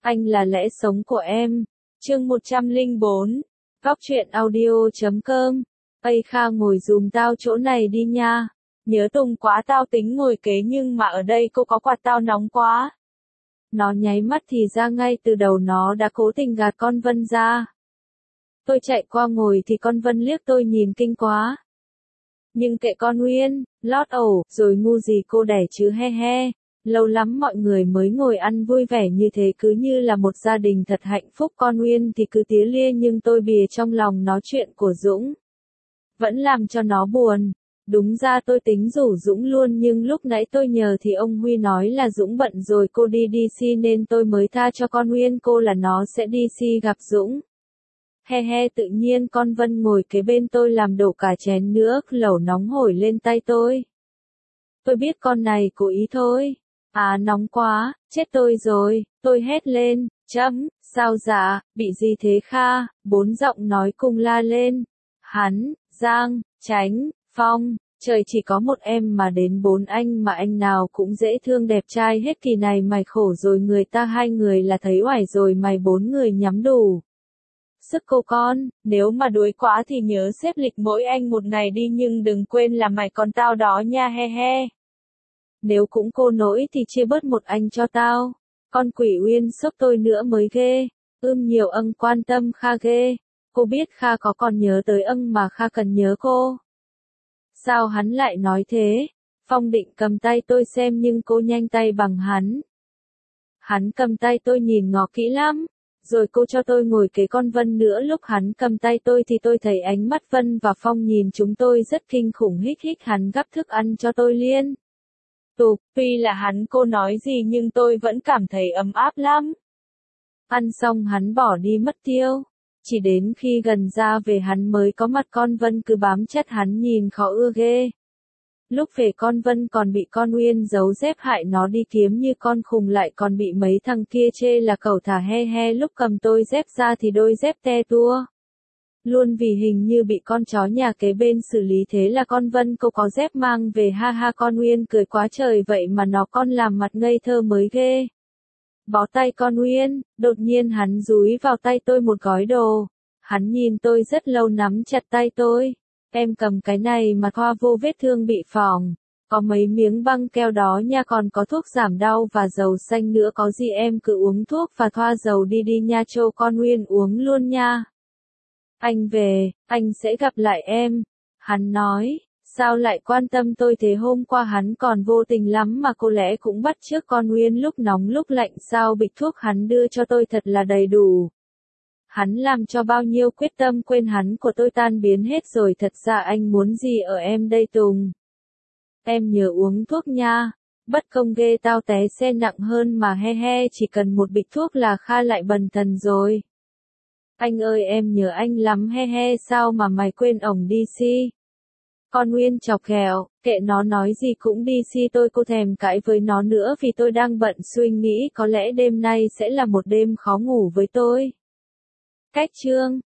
Anh là lẽ sống của em. Chương 104. Góc truyện audio.com. Ây Kha ngồi giùm tao chỗ này đi nha. Nhớ Tùng quá, tao tính ngồi kế nhưng mà ở đây cô có quạt tao nóng quá. Nó nháy mắt thì ra ngay từ đầu nó đã cố tình gạt con Vân ra. Tôi chạy qua ngồi thì con Vân liếc tôi nhìn kinh quá. Nhưng kệ con Nguyên, lót ẩu, rồi ngu gì cô đẻ chứ he he. Lâu lắm mọi người mới ngồi ăn vui vẻ như thế, cứ như là một gia đình thật hạnh phúc. Con Nguyên thì cứ tía lia nhưng tôi bìa trong lòng nó chuyện của Dũng. Vẫn làm cho nó buồn. Đúng ra tôi tính rủ Dũng luôn nhưng lúc nãy tôi nhờ thì ông Huy nói là Dũng bận rồi cô đi DC nên tôi mới tha cho con Nguyên cô là nó sẽ DC gặp Dũng. He he, tự nhiên con Vân ngồi kế bên tôi làm đổ cả chén nước lẩu nóng hổi lên tay tôi. Tôi biết con này cố ý thôi. À nóng quá, chết tôi rồi, tôi hét lên, sao dạ, bị gì thế Kha, 4 giọng nói cùng la lên. Hắn, Giang, Chánh, Phong, trời chỉ có một em mà đến 4 anh mà anh nào cũng dễ thương đẹp trai hết, kỳ này mày khổ rồi, người ta 2 người là thấy oải rồi, mày 4 người nhắm đủ sức cô con, nếu mà đuối quá thì nhớ xếp lịch mỗi anh một ngày đi nhưng đừng quên là mày còn tao đó nha he he. Nếu cũng cô nỗi thì chia bớt một anh cho tao. Con quỷ Uyên sốc tôi nữa mới ghê. Nhiều quan tâm Kha ghê. Cô biết Kha có còn nhớ tới mà Kha cần nhớ cô. Sao hắn lại nói thế? Phong định cầm tay tôi xem nhưng cô nhanh tay bằng hắn. Hắn cầm tay tôi nhìn ngó kỹ lắm. Rồi cô cho tôi ngồi kế con Vân nữa, lúc hắn cầm tay tôi thì tôi thấy ánh mắt Vân và Phong nhìn chúng tôi rất kinh khủng. Hích hích, hắn gắp thức ăn cho tôi liên tục, tuy là hắn cô nói gì nhưng tôi vẫn cảm thấy ấm áp lắm. Ăn xong hắn bỏ đi mất tiêu. Chỉ đến khi gần ra về hắn mới có mặt, con Vân cứ bám chặt hắn nhìn khó ưa ghê. Lúc về con Vân còn bị con Nguyên giấu dép hại nó đi kiếm như con khùng, lại còn bị mấy thằng kia chê là cẩu thả he he. Lúc cầm tôi dép ra thì đôi dép te tua luôn vì hình như bị con chó nhà kế bên xử lý, thế là con Vân cô có dép mang về ha ha. Con Nguyên cười quá trời, vậy mà nó con làm mặt ngây thơ mới ghê. Bó tay con Nguyên, đột nhiên hắn dúi vào tay tôi một gói đồ. Hắn nhìn tôi rất lâu nắm chặt tay tôi. Em cầm cái này mà thoa vô vết thương bị phỏng. Có mấy miếng băng keo đó nha, còn có thuốc giảm đau và dầu xanh nữa, có gì em cứ uống thuốc và thoa dầu đi đi nha, cho con Nguyên uống luôn nha. Anh về, anh sẽ gặp lại em. Hắn nói, sao lại quan tâm tôi thế, hôm qua hắn còn vô tình lắm mà có lẽ cũng bắt chước con Nguyên lúc nóng lúc lạnh sao. Bịch thuốc hắn đưa cho tôi thật là đầy đủ. Hắn làm cho bao nhiêu quyết tâm quên hắn của tôi tan biến hết rồi. Thật ra anh muốn gì ở em đây Tùng? Em nhớ uống thuốc nha. Bất công ghê, tao té xe nặng hơn mà he he, chỉ cần một bịch thuốc là Kha lại bần thần rồi. Anh ơi em nhớ anh lắm he he, sao mà mày quên ổng DC? Con Nguyên chọc ghẹo, kệ nó nói gì cũng DC, tôi cô thèm cãi với nó nữa vì tôi đang bận suy nghĩ có lẽ đêm nay sẽ là một đêm khó ngủ với tôi. Cách chương